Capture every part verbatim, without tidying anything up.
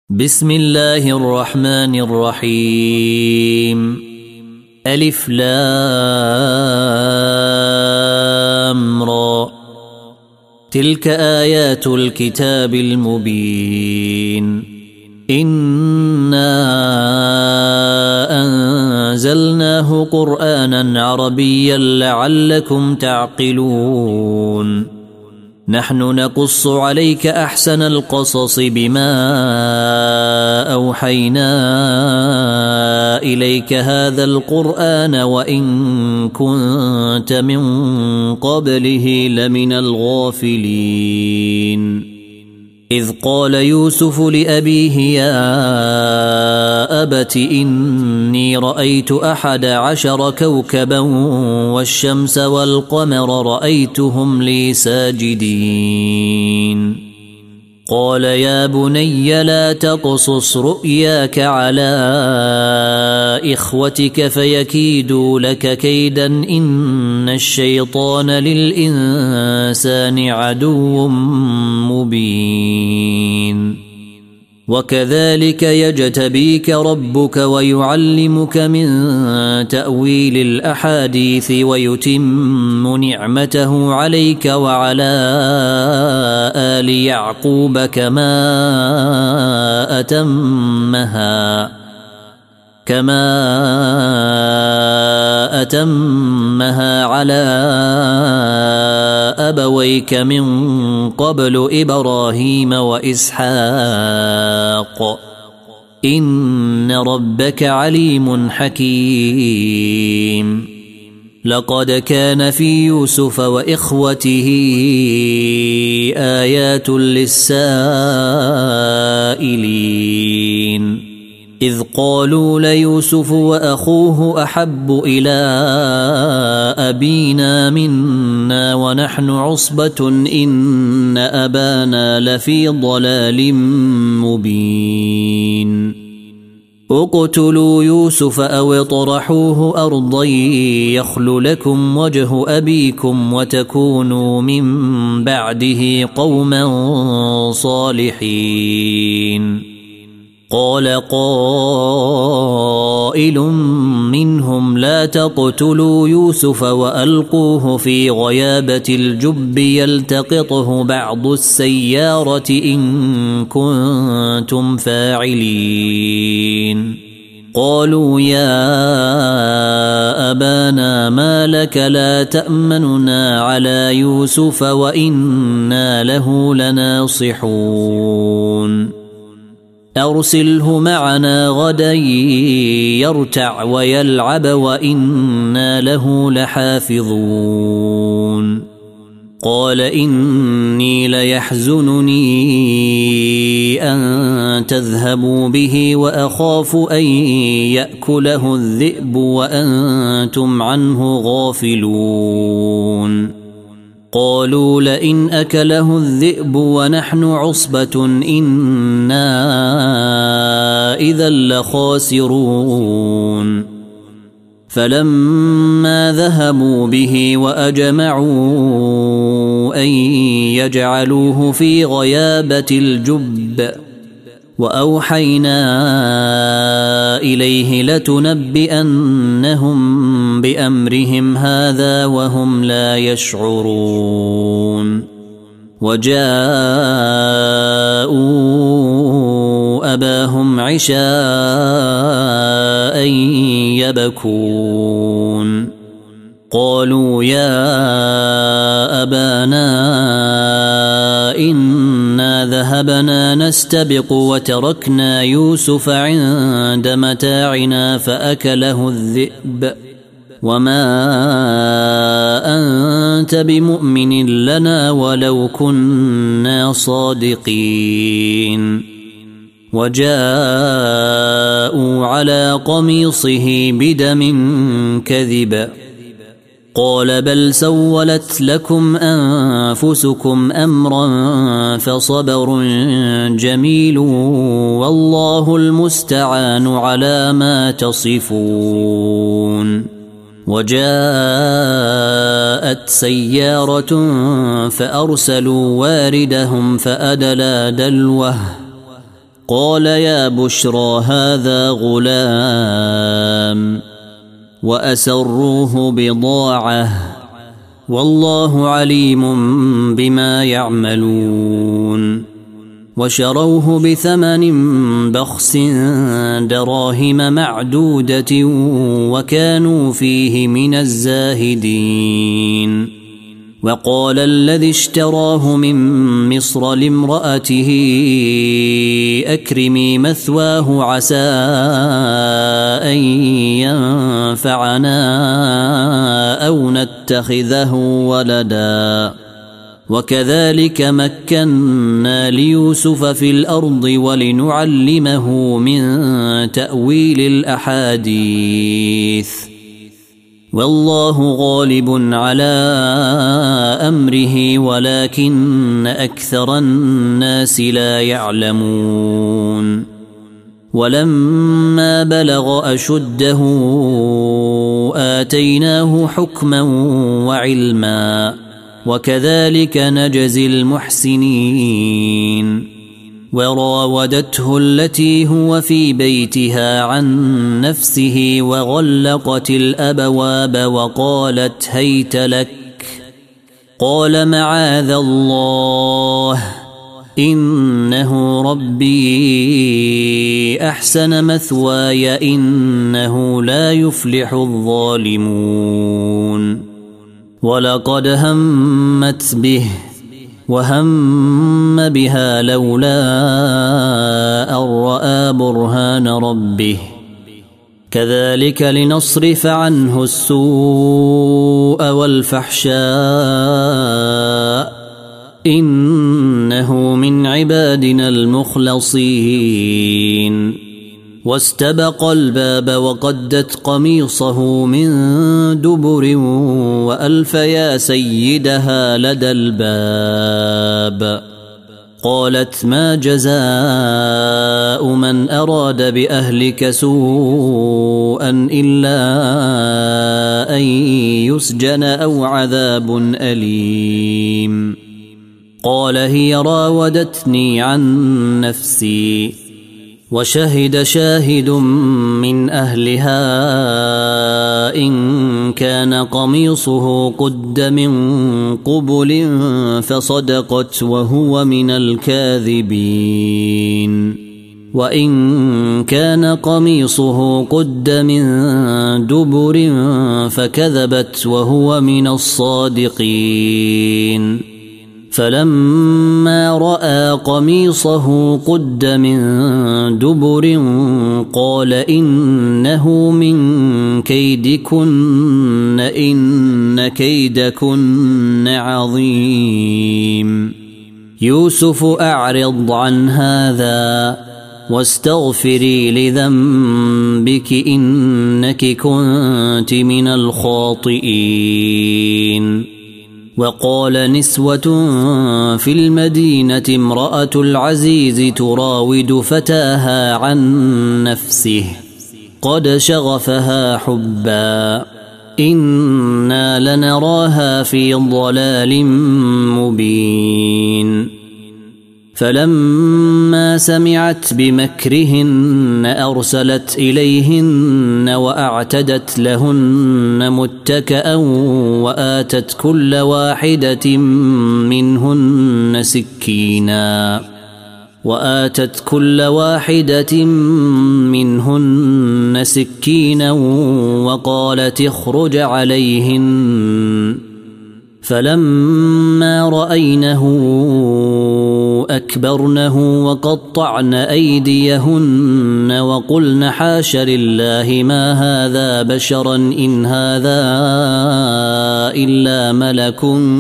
بسم الله الرحمن الرحيم. ألف لام را. تلك آيات الكتاب المبين. إنا أنزلناه قرآنا عربيا لعلكم تعقلون. نحن نقص عليك أحسن القصص بما أوحينا إليك هذا القرآن وإن كنت من قبله لمن الغافلين. إذ قال يوسف لأبيه يا أبت إني رأيت أحد عشر كوكبا والشمس والقمر رأيتهم لي ساجدين. قال يا بني لا تقصص رؤياك على إخوتك فيكيدوا لك كيدا إن الشيطان للإنسان عدو مبين. وكذلك يجتبيك ربك ويعلمك من تأويل الأحاديث ويتم نعمته عليك وعلى آل يعقوب كما أتمها كما أتمها على أبويك من قبل إبراهيم وإسحاق إن ربك عليم حكيم. لقد كان في يوسف وإخوته آيات للسائلين إذ قالوا ليوسف وأخوه أحب إلى أبينا منا ونحن عصبة إن أبانا لفي ضلال مبين. اقتلوا يوسف أو اطرحوه أرضا يخل لكم وجه أبيكم وتكونوا من بعده قوما صالحين. قال قائل منهم لا تقتلوا يوسف وألقوه في غيابة الجب يلتقطه بعض السيارة إن كنتم فاعلين. قالوا يا أبانا ما لك لا تأمننا على يوسف وإنا له لناصحون. أرسله معنا غدا يرتع ويلعب وإنا له لحافظون. قال إني ليحزنني أن تذهبوا به وأخاف أن يأكله الذئب وأنتم عنه غافلون. قالوا لئن أكله الذئب ونحن عصبة إنا إذا لخاسرون. فلما ذهبوا به وأجمعوا أن يجعلوه في غيابة الجب وأوحينا إليه لتنبئنهم بأمرهم هذا وهم لا يشعرون. وجاءوا أباهم عشاء يبكون. قالوا يا أبانا إنا ذهبنا نستبق وتركنا يوسف عند متاعنا فأكله الذئب وما أنت بمؤمن لنا ولو كنا صادقين. وجاءوا على قميصه بدم كذب. قال بل سولت لكم أنفسكم أمرا فصبر جميل والله المستعان على ما تصفون. وجاءت سيارة فأرسلوا واردهم فأدلى دلوه قال يا بشرى هذا غلام وأسروه بضاعة والله عليم بما يعملون وشروه بثمن بخس دراهم معدودة وكانوا فيه من الزاهدين. وقال الذي اشتراه من مصر لامرأته أكرمي مثواه عسى أن ينفعنا أو نتخذه ولدا وكذلك مكنا ليوسف في الأرض ولنعلمه من تأويل الأحاديث والله غالب على أمره ولكن أكثر الناس لا يعلمون. ولما بلغ أشده آتيناه حكما وعلما وكذلك نجزي المحسنين. وراودته التي هو في بيتها عن نفسه وغلقت الأبواب وقالت هيت لك قال معاذ الله إنه ربي أحسن مثواي إنه لا يفلح الظالمون. ولقد همت به وهم بها لولا أن رأى برهان ربه كذلك لنصرف عنه السوء والفحشاء إنه من عبادنا المخلصين. واستبق الباب وقدت قميصه من دبر وألف يا سيدها لدى الباب قالت ما جزاء من أراد بأهلك سوءا إلا أن يسجن أو عذاب أليم. قال هي راودتني عن نفسي وشهد شاهد من أهلها إن كان قميصه قد من قبل فصدقت وهو من الكاذبين وإن كان قميصه قد من دبر فكذبت وهو من الصادقين. فلما رأى قميصه قد من دبر قال إنه من كيدكن إن كيدكن عظيم. يوسف أعرض عن هذا واستغفري لذنبك إنك كنت من الخاطئين. وقال نسوة في المدينة امرأة العزيز تراود فتاها عن نفسه قد شغفها حبا إنا لنراها في ضلال مبين. فلما سمعت بمكرهن أرسلت إليهن وأعتدت لهن متكأ وآتت كل واحدة منهن سكينا وآتت كل واحدة منهن سكينا وقالت اخرج عليهن. فلما رأينه أكبرنه وقطعن أيديهن وقلن حاش لله ما هذا بشرا إن هذا إلا ملك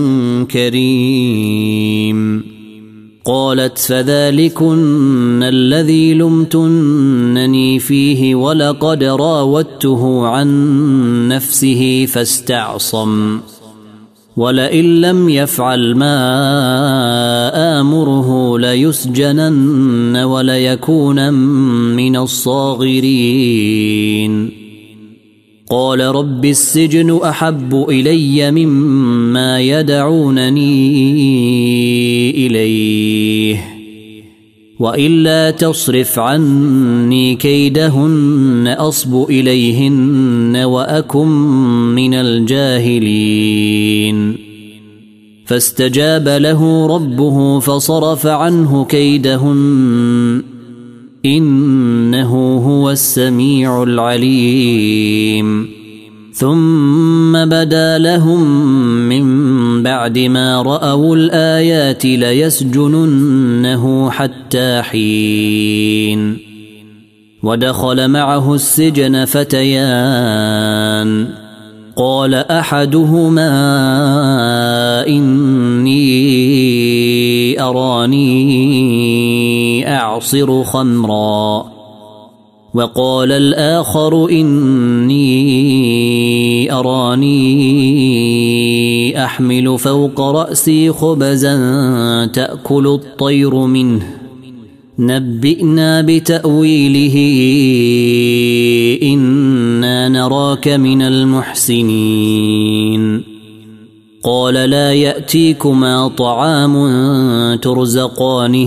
كريم. قالت فذلكن الذي لمتنني فيه ولقد راودته عن نفسه فاستعصم ولئن لم يفعل ما آمره ليسجنن وليكون من الصاغرين. قال رب السجن أحب إلي مما يدعونني إليه وإلا تصرف عني كيدهن أصب إليهن وأكن من الجاهلين فاستجاب له ربه فصرف عنه كيدهن إنه هو السميع العليم ثم بدا لهم من بعد ما رأوا الآيات ليسجننه حتى حين ودخل معه السجن فتيان قال أحدهما إني أراني أعصر خمرا وقال الآخر إني أراني أحمل فوق رأسي خبزا تأكل الطير منه نبئنا بتأويله إنا نراك من المحسنين قال لا يأتيكما طعام ترزقانه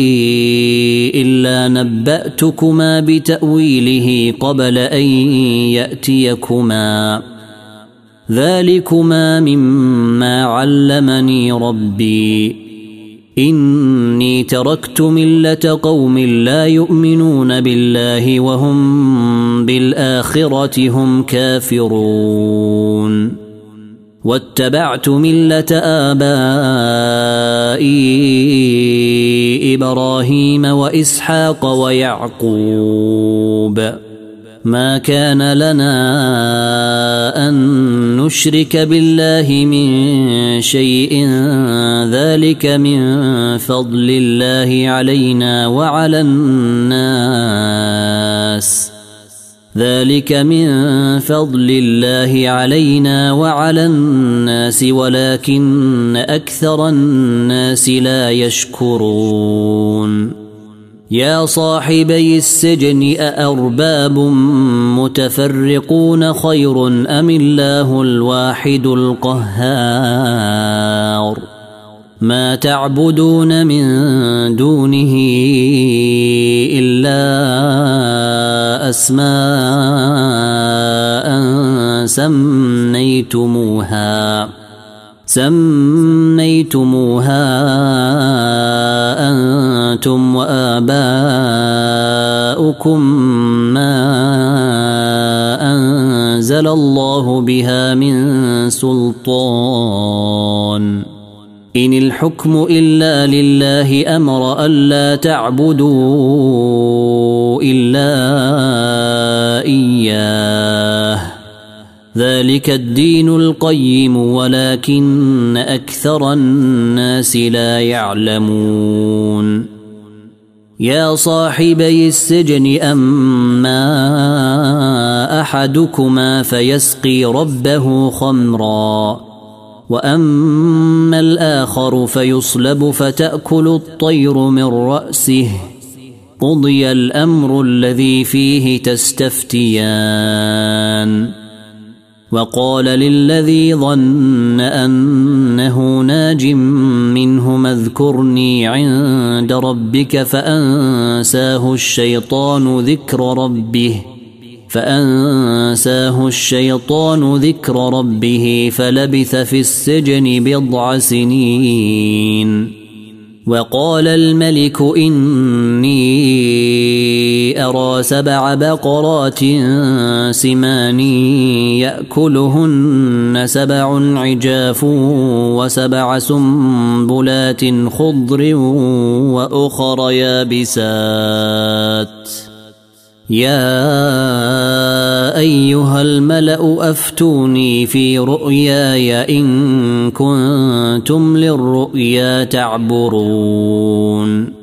إلا نبأتكما بتأويله قبل أن يأتيكما ذلكما مما علمني ربي إني تركت ملة قوم لا يؤمنون بالله وهم بالآخرة هم كافرون واتبعت ملة آبائي إبراهيم وإسحاق ويعقوب ما كان لنا أن نشرك بالله من شيء ذلك من فضل الله علينا وعلى الناس ذلك من فضل الله علينا وعلى الناس ولكن أكثر الناس لا يشكرون يا صاحبي السجن أأرباب متفرقون خير أم الله الواحد القهار ما تعبدون من دونه إلا أسماء سميتموها سميتموها أنتم وآباؤكم ما أنزل الله بها من سلطان إن الحكم إلا لله أمر ألا تعبدوا إلا إياه ذلك الدين القيم ولكن أكثر الناس لا يعلمون يا صاحبي السجن أما أحدكما فيسقي ربه خمرا وأما الآخر فيصلب فتأكل الطير من رأسه قضي الأمر الذي فيه تستفتيان وقال للذي ظن أنه ناج منهما اذكرني عند ربك فأنساه الشيطان ذكر ربه فأنساه الشيطان ذكر ربه فلبث في السجن بضع سنين وقال الملك إني أرى سبع بقرات سمان يأكلهن سبع عجاف وسبع سنبلات خضر وأخر يابسات يا أيها الملأ أفتوني في رؤياي إن كنتم للرؤيا تعبرون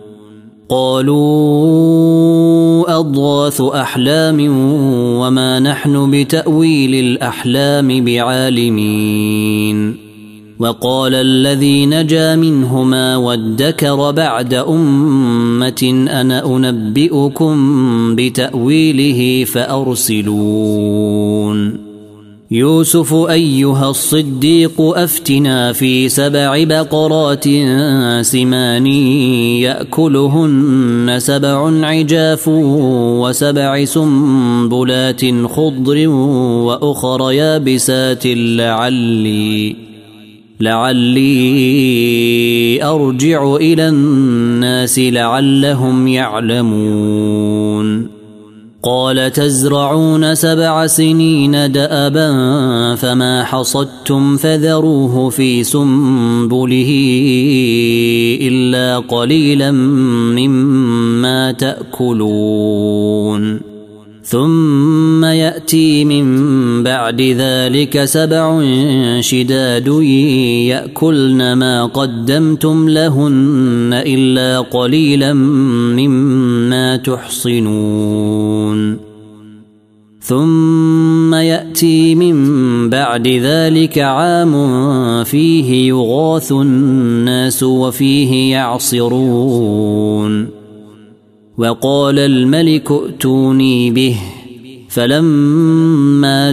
قالوا أضغاث أحلام وما نحن بتأويل الأحلام بعالمين وقال الذي نجا منهما وادكر بعد أمة أنا أنبئكم بتأويله فأرسلون يوسف أيها الصديق أفتنا في سبع بقرات سمان يأكلهن سبع عجاف وسبع سنبلات خضر وأخر يابسات لعلي لعلي أرجع إلى الناس لعلهم يعلمون قال تزرعون سبع سنين دأبا فما حصدتم فذروه في سنبله إلا قليلا مما تأكلون ثم يأتي من بعد ذلك سبع شداد يأكلن ما قدمتم لهن إلا قليلا مما تحصنون ثم يأتي من بعد ذلك عام فيه يغاث الناس وفيه يعصرون وقال الملك ائتوني به فلما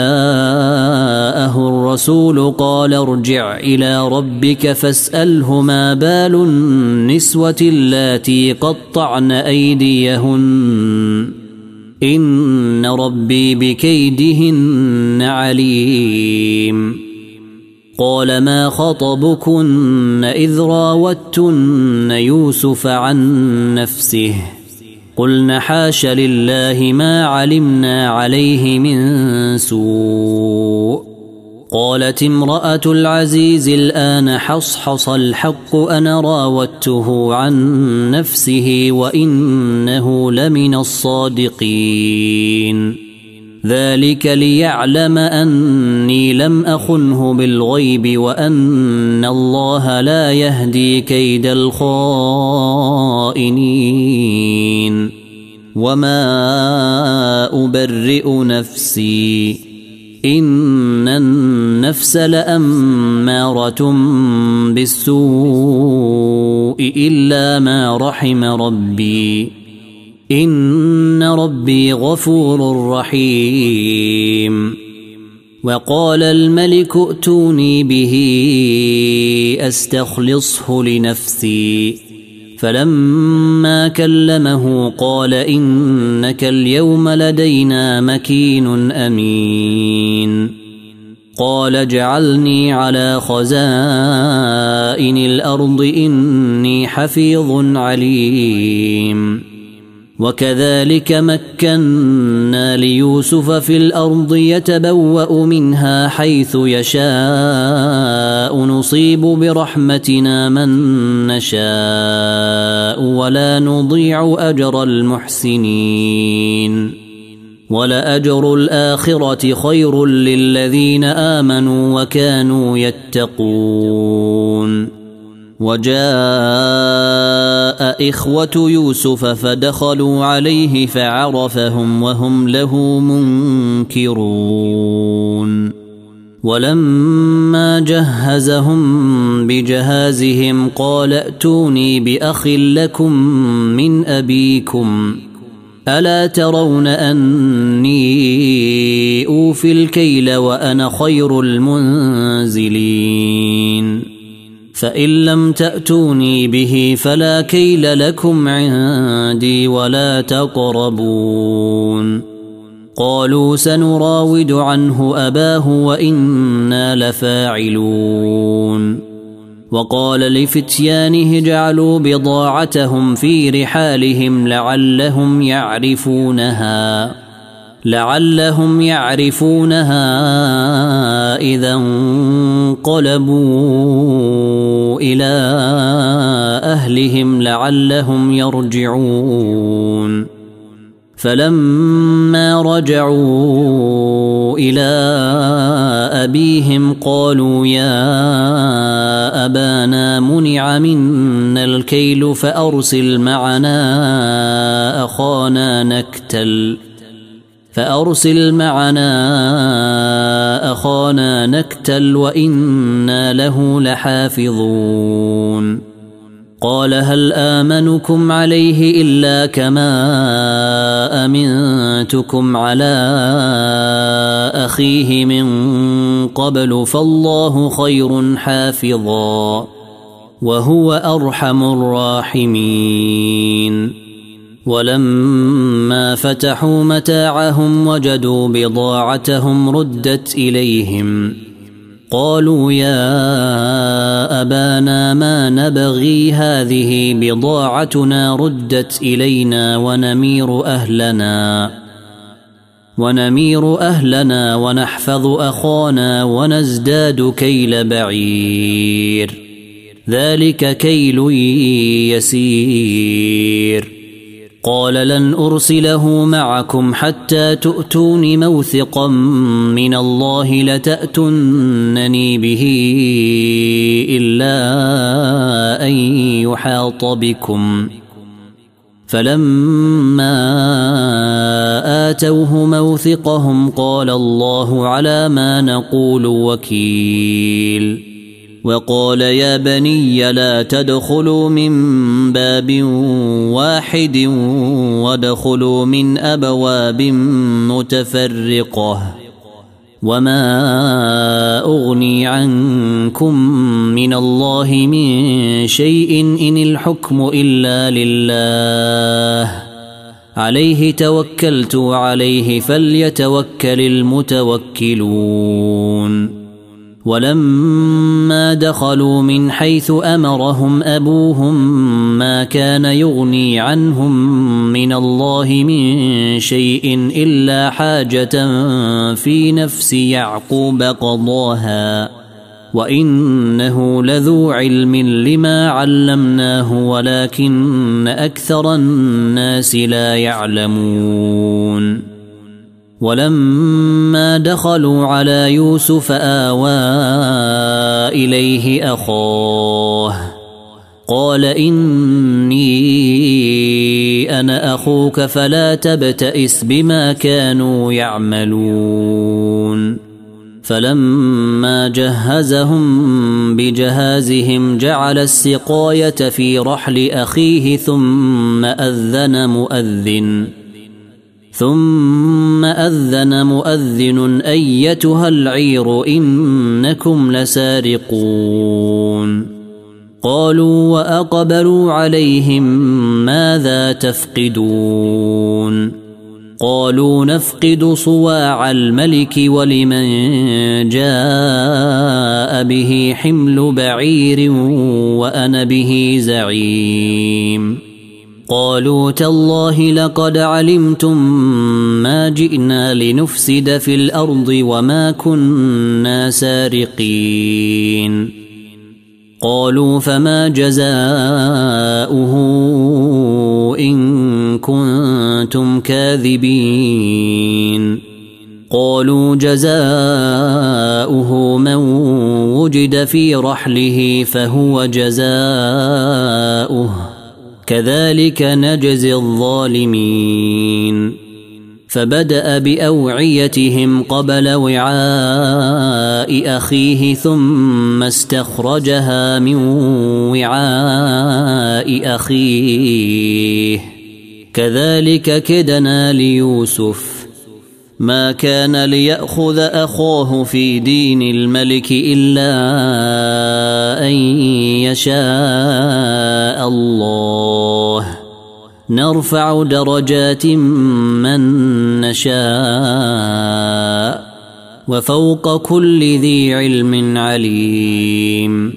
جاءه الرسول قال ارجع إلى ربك فاسأله ما بال النسوة اللاتي قطعن أيديهن إن ربي بكيدهن عليم قال ما خطبكن إذ راوتن يوسف عن نفسه قلن حاش لله ما علمنا عليه من سوء قالت امرأة العزيز الآن حصحص الحق أنا راودته عن نفسه وإنه لمن الصادقين ذلك ليعلم أني لم أخنه بالغيب وأن الله لا يهدي كيد الخائنين وما أبرئ نفسي إن النفس لأمارة بالسوء إلا ما رحم ربي إن ربي غفور رحيم وقال الملك ائتوني به أستخلصه لنفسي فلما كلمه قال إنك اليوم لدينا مكين أمين قال اجعلني على خزائن الأرض إني حفيظ عليم وكذلك مكنا ليوسف في الأرض يتبوأ منها حيث يشاء نصيب برحمتنا من نشاء ولا نضيع أجر المحسنين ولأجر الآخرة خير للذين آمنوا وكانوا يتقون وجاء إخوة يوسف فدخلوا عليه فعرفهم وهم له منكرون ولما جهزهم بجهازهم قال ائتوني بأخ لكم من أبيكم ألا ترون أني أوفي الكيل وأنا خير المنزلين فإن لم تأتوني به فلا كيل لكم عندي ولا تقربون قالوا سنراود عنه أباه وإنا لفاعلون وقال لفتيانه اجعلوا بضاعتهم في رحالهم لعلهم يعرفونها لعلهم يعرفونها إذا انقلبوا إلى أهلهم لعلهم يرجعون فلما رجعوا إلى أبيهم قالوا يا أبانا منع منا الكيل فأرسل معنا أخانا نكتل فأرسل معنا أخانا نكتل وإنا له لحافظون قال هل آمنكم عليه إلا كما أمنتكم على أخيه من قبل فالله خير حافظا وهو أرحم الراحمين. ولما فتحوا متاعهم وجدوا بضاعتهم ردت إليهم قالوا يا أبانا ما نبغي هذه بضاعتنا ردت إلينا ونمير أهلنا ونمير أهلنا ونحفظ أخانا ونزداد كيل بعير ذلك كيل يسير. قال لن أرسله معكم حتى تؤتون موثقا من الله لتأتونني به إلا أن يحاط بكم. فلما آتوه موثقهم قال الله على ما نقول وكيل. وقال يا بني لا تدخلوا من باب واحد وادخلوا من أبواب متفرقة وما أغني عنكم من الله من شيء إن الحكم إلا لله عليه توكلت وعليه فليتوكل المتوكلون. ولما دخلوا من حيث أمرهم أبوهم ما كان يغني عنهم من الله من شيء إلا حاجة في نفس يعقوب قضاها وإنه لذو علم لما علمناه ولكن أكثر الناس لا يعلمون. ولما دخلوا على يوسف آوى إليه أخاه قال إني أنا أخوك فلا تبتئس بما كانوا يعملون. فلما جهزهم بجهازهم جعل السقاية في رحل أخيه ثم أذن مؤذن ثم أذن مؤذن أيتها العير إنكم لسارقون. قالوا وأقبلوا عليهم ماذا تفقدون؟ قالوا نفقد صواع الملك ولمن جاء به حمل بعير وأنا به زعيم. قالوا تالله لقد علمتم ما جئنا لنفسد في الأرض وما كنا سارقين. قالوا فما جزاؤه إن كنتم كاذبين؟ قالوا جزاؤه من وجد في رحله فهو جزاؤه كذلك نجزي الظالمين. فبدأ بأوعيتهم قبل وعاء أخيه ثم استخرجها من وعاء أخيه كذلك كدنا ليوسف ما كان ليأخذ أخاه في دين الملك إلا أن يشاء الله نرفع درجات من نشاء وفوق كل ذي علم عليم.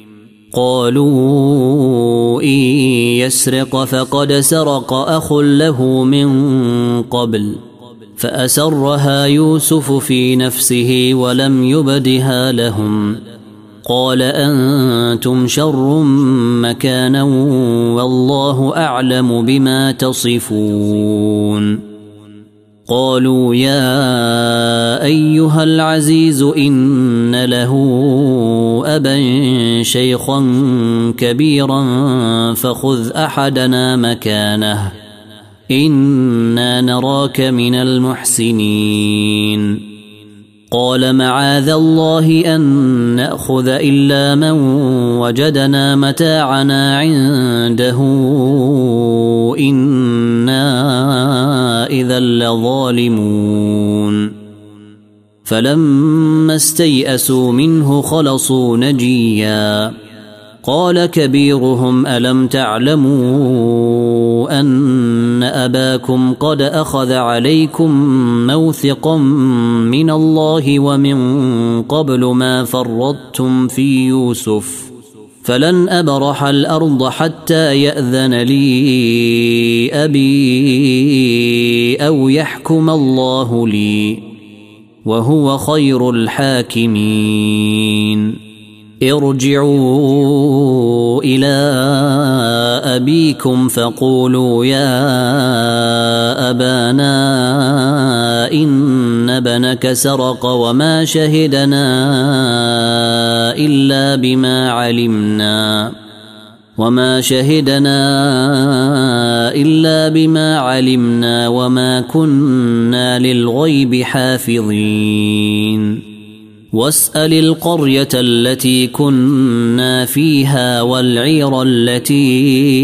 قالوا إن يسرق فقد سرق أخ له من قبل فأسرها يوسف في نفسه ولم يبدها لهم. قال أنتم شر مكانا والله أعلم بما تصفون. قالوا يا أيها العزيز إن له أبا شيخا كبيرا فخذ أحدنا مكانه إنا نراك من المحسنين. قال معاذ الله أن نأخذ إلا من وجدنا متاعنا عنده إنا إذا لظالمون فلما استيئسوا منه خلصوا نجيا قال كبيرهم ألم تعلموا أن أباكم قد أخذ عليكم موثقا من الله ومن قبل ما فرطتم في يوسف فلن أبرح الأرض حتى يأذن لي أبي أو يحكم الله لي وهو خير الحاكمين ارجعوا إلى أبيكم فقولوا يا أبانا إن ابنك سرق وما شهدنا إلا بما علمنا وما شهدنا إلا بما علمنا وما كنا للغيب حافظين واسأل القرية التي كنا فيها والعير التي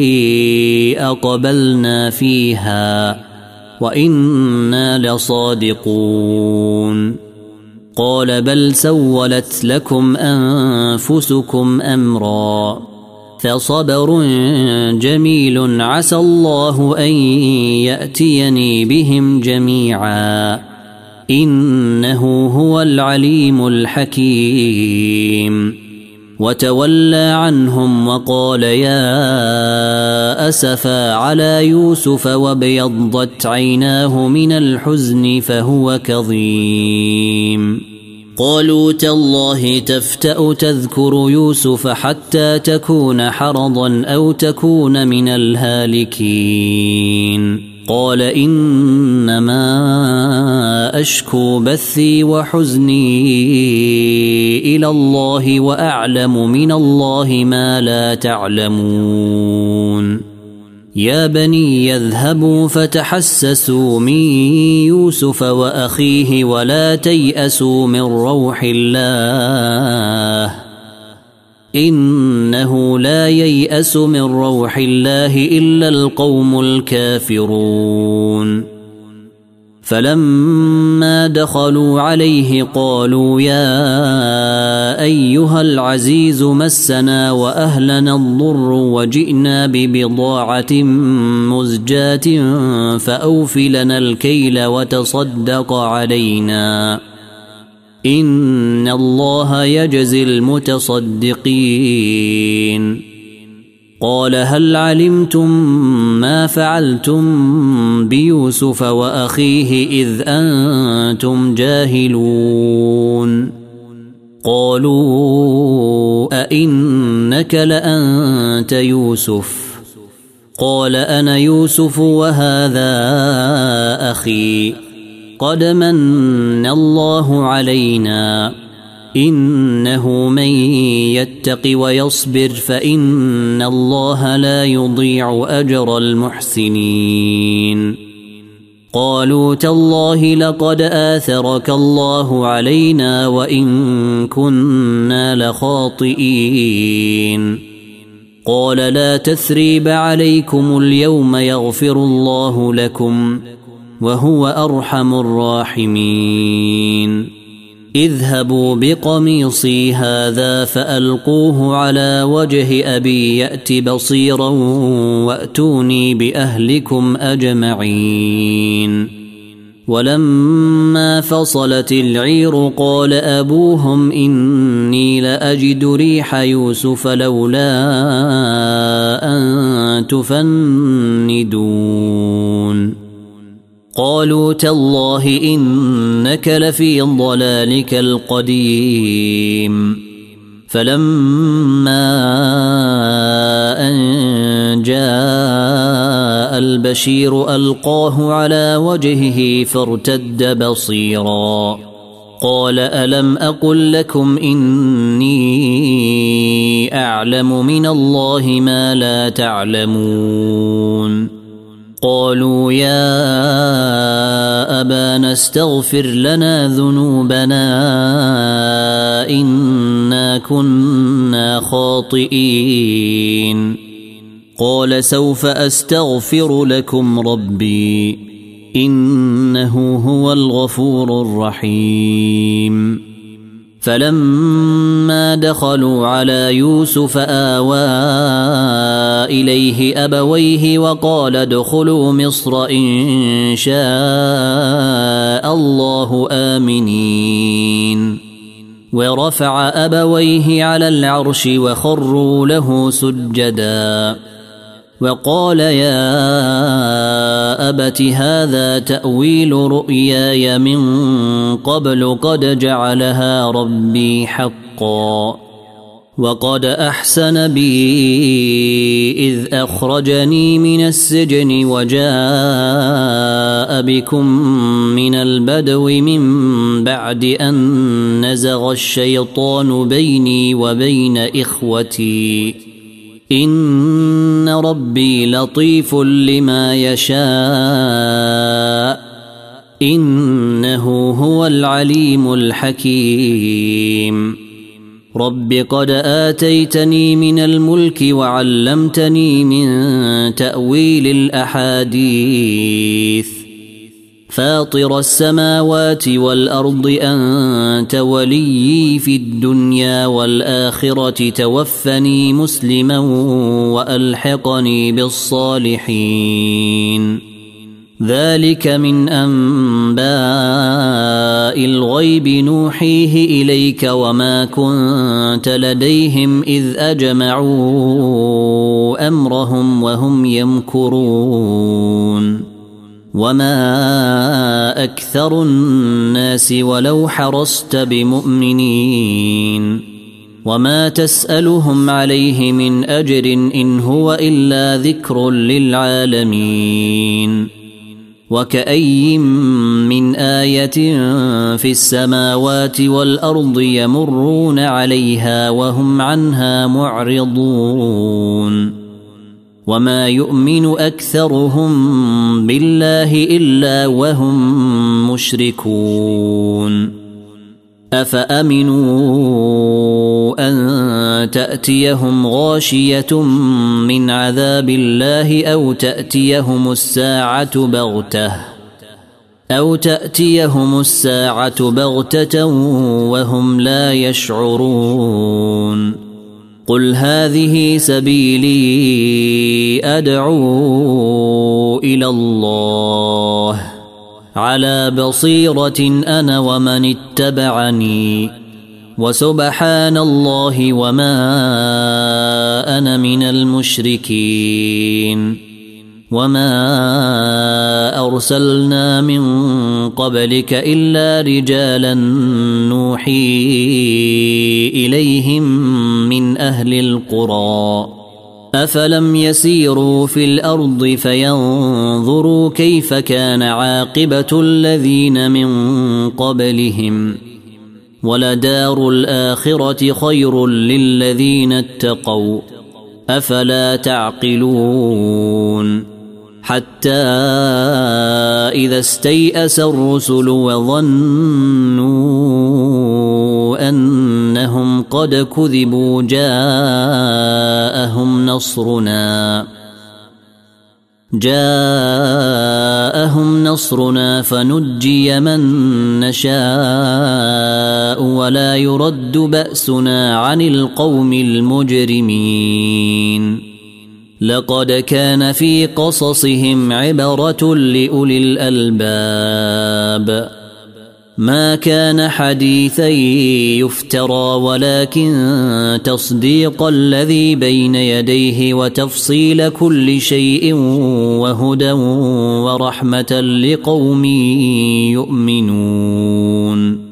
أقبلنا فيها وإنا لصادقون قال بل سولت لكم أنفسكم أمرا فصبر جميل عسى الله أن يأتيني بهم جميعا إنه هو العليم الحكيم وتولى عنهم وقال يا أسفا على يوسف وابيضت عيناه من الحزن فهو كظيم قالوا تالله تفتأ تذكر يوسف حتى تكون حرضا أو تكون من الهالكين قال إنما أشكو بثي وحزني إلى الله وأعلم من الله ما لا تعلمون يا بني يذهبوا فتحسسوا من يوسف وأخيه ولا تيأسوا من روح الله إنه لا ييأس من روح الله إلا القوم الكافرون فلما دخلوا عليه قالوا يا أيها العزيز مسنا وأهلنا الضر وجئنا ببضاعة مزجاة فأوف لنا الكيل وتصدق علينا إن الله يجزي المتصدقين قال هل علمتم ما فعلتم بيوسف وأخيه إذ أنتم جاهلون قالوا أئنك لأنت يوسف قال أنا يوسف وهذا أخي قد من الله علينا إنه من يتق ويصبر فإن الله لا يضيع أجر المحسنين قالوا تالله لقد آثرك الله علينا وإن كنا لخاطئين قال لا تثريب عليكم اليوم يغفر الله لكم وهو أرحم الراحمين اذهبوا بقميصي هذا فألقوه على وجه أبي يأت بصيرا وأتوني بأهلكم أجمعين ولما فصلت العير قال أبوهم إني لأجد ريح يوسف لولا أن تفندون قالوا تالله إنك لفي ضلالك القديم فلما أن جاء البشير ألقاه على وجهه فارتد بصيرا قال ألم أقل لكم إني أعلم من الله ما لا تعلمون قالوا يا أبانا استغفر لنا ذنوبنا إنا كنا خاطئين قال سوف أستغفر لكم ربي إنه هو الغفور الرحيم فلما دخلوا على يوسف آوى إليه أبويه وقال ادخلوا مصر إن شاء الله آمنين ورفع أبويه على العرش وخروا له سجدا وقال يا أبت هذا تأويل رؤياي من قبل قد جعلها ربي حقا وقد أحسن بي إذ أخرجني من السجن وجاء بكم من البدو من بعد أن نزغ الشيطان بيني وبين إخوتي إن ربي لطيف لما يشاء إنه هو العليم الحكيم رب قد آتيتني من الملك وعلمتني من تأويل الأحاديث فاطر السماوات والأرض أنت وليي في الدنيا والآخرة توفني مسلما وألحقني بالصالحين ذلك من أنباء الغيب نوحيه إليك وما كنت لديهم إذ أجمعوا أمرهم وهم يمكرون وما أكثر الناس ولو حرصت بمؤمنين وما تسألهم عليه من أجر إن هو إلا ذكر للعالمين وكأي من آية في السماوات والأرض يمرون عليها وهم عنها معرضون وما يؤمن أكثرهم بالله إلا وهم مشركون أفأمنوا أن تأتيهم غاشية من عذاب الله أو تأتيهم الساعة بغتة أو تأتيهم الساعة بغتة وهم لا يشعرون قل هذه سبيلي أدعو إلى الله على بصيرة أنا ومن اتبعني وسبحان الله وما أنا من المشركين وما أرسلنا من قبلك إلا رجالا نوحي إليهم من أهل القرى أفلم يسيروا في الأرض فينظروا كيف كان عاقبة الذين من قبلهم ولدار الآخرة خير للذين اتقوا أفلا تعقلون حتى إذا استيأس الرسل وظنوا أنهم قد كذبوا جاءهم نصرنا جاءهم نصرنا فنجي من نشاء ولا يرد بأسنا عن القوم المجرمين لقد كان في قصصهم عبرة لأولي الألباب ما كان حديثا يفترى ولكن تصديق الذي بين يديه وتفصيل كل شيء وهدى ورحمة لقوم يؤمنون